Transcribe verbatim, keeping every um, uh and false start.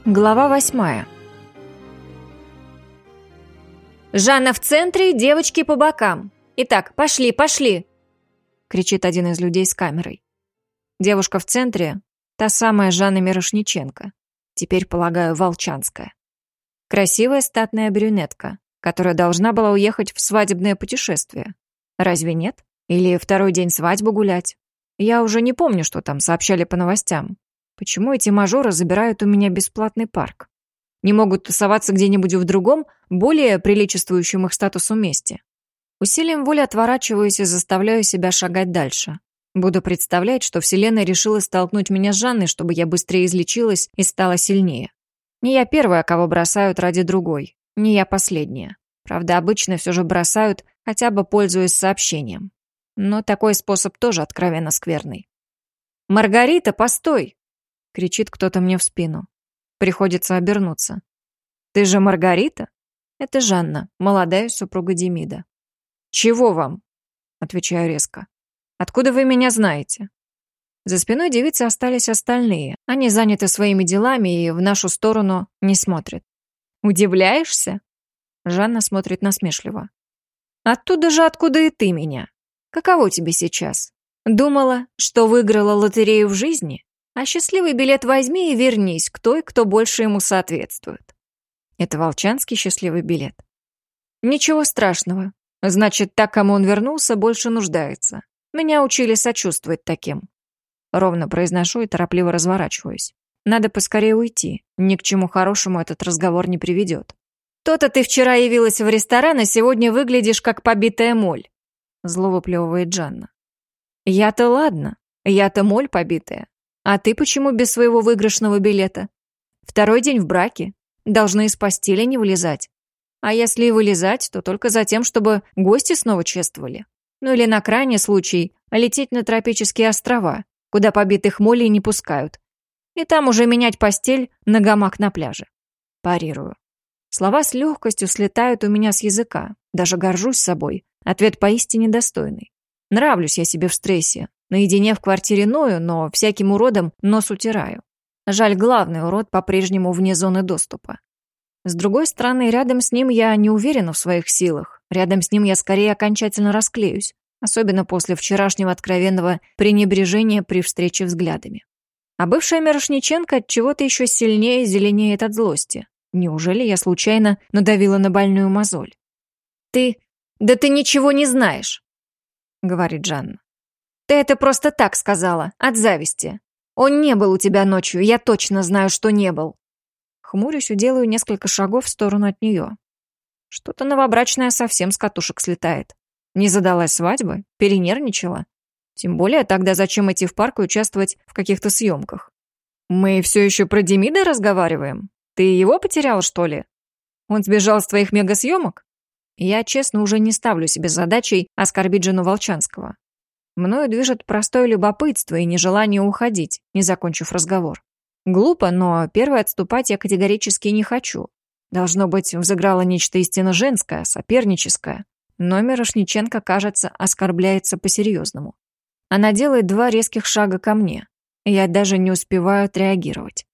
Глава восьмая. «Жанна в центре, девочки по бокам. Итак, пошли, пошли!» — кричит один из людей с камерой. Девушка в центре — та самая Жанна Мирошниченко, теперь, полагаю, Волчанская. Красивая статная брюнетка, которая должна была уехать в свадебное путешествие. Разве нет? Или второй день свадьбы гулять? Я уже не помню, что там сообщали по новостям. Почему эти мажоры забирают у меня бесплатный парк? Не могут тусоваться где-нибудь в другом, более приличествующем их статусу месте? Усилием воли отворачиваюсь и заставляю себя шагать дальше. Буду представлять, что Вселенная решила столкнуть меня с Жанной, чтобы я быстрее излечилась и стала сильнее. Не я первая, кого бросают ради другой. Не я последняя. Правда, обычно все же бросают, хотя бы пользуясь сообщением. Но такой способ тоже откровенно скверный. «Маргарита, постой!» — кричит кто-то мне в спину. Приходится обернуться. «Ты же Маргарита?» Это Жанна, молодая супруга Демида. «Чего вам?» — отвечаю резко. «Откуда вы меня знаете?» За спиной девицы остались остальные. Они заняты своими делами и в нашу сторону не смотрят. «Удивляешься?» Жанна смотрит насмешливо. «Оттуда же, откуда и ты меня. Каково тебе сейчас? Думала, что выиграла лотерею в жизни? А счастливый билет возьми и вернись к той, кто больше ему соответствует». Это волчанский счастливый билет. Ничего страшного. Значит, так, кому он вернулся, больше нуждается. Меня учили сочувствовать таким. Ровно произношу и торопливо разворачиваюсь. Надо поскорее уйти. Ни к чему хорошему этот разговор не приведет. «То-то ты вчера явилась в ресторан, а сегодня выглядишь как побитая моль», зло выплевывает Жанна. «Я-то ладно. Я-то моль побитая. А ты почему без своего выигрышного билета? Второй день в браке. Должны из постели не вылезать. А если и вылезать, то только за тем, чтобы гости снова чествовали. Ну или на крайний случай лететь на тропические острова, куда побитых молей не пускают. И там уже менять постель на гамак на пляже». Парирую. Слова с легкостью слетают у меня с языка. Даже горжусь собой. Ответ поистине достойный. Нравлюсь я себе в стрессе. Наедине в квартире ною, но всяким уродом нос утираю. Жаль, главный урод по-прежнему вне зоны доступа. С другой стороны, рядом с ним я не уверена в своих силах. Рядом с ним я скорее окончательно расклеюсь. Особенно после вчерашнего откровенного пренебрежения при встрече взглядами. А бывшая Мирошниченко от чего-то еще сильнее зеленеет от злости. Неужели я случайно надавила на больную мозоль? «Ты... да ты ничего не знаешь», — говорит Жанна. «Ты это просто так сказала, от зависти. Он не был у тебя ночью, я точно знаю, что не был». Хмурюсь и делаю несколько шагов в сторону от нее. Что-то новобрачная совсем с катушек слетает. Не задалась свадьбы, перенервничала. Тем более тогда зачем идти в парк и участвовать в каких-то съемках? Мы все еще про Демида разговариваем? Ты его потерял, что ли? Он сбежал с твоих мегасъемок? Я, честно, уже не ставлю себе задачей оскорбить жену Волчанского. Мною движет простое любопытство и нежелание уходить, не закончив разговор. Глупо, но первой отступать я категорически не хочу. Должно быть, взыграло нечто истинно женское, соперническое. Но Мирошниченко, кажется, оскорбляется по-серьезному. Она делает два резких шага ко мне. Я даже не успеваю отреагировать.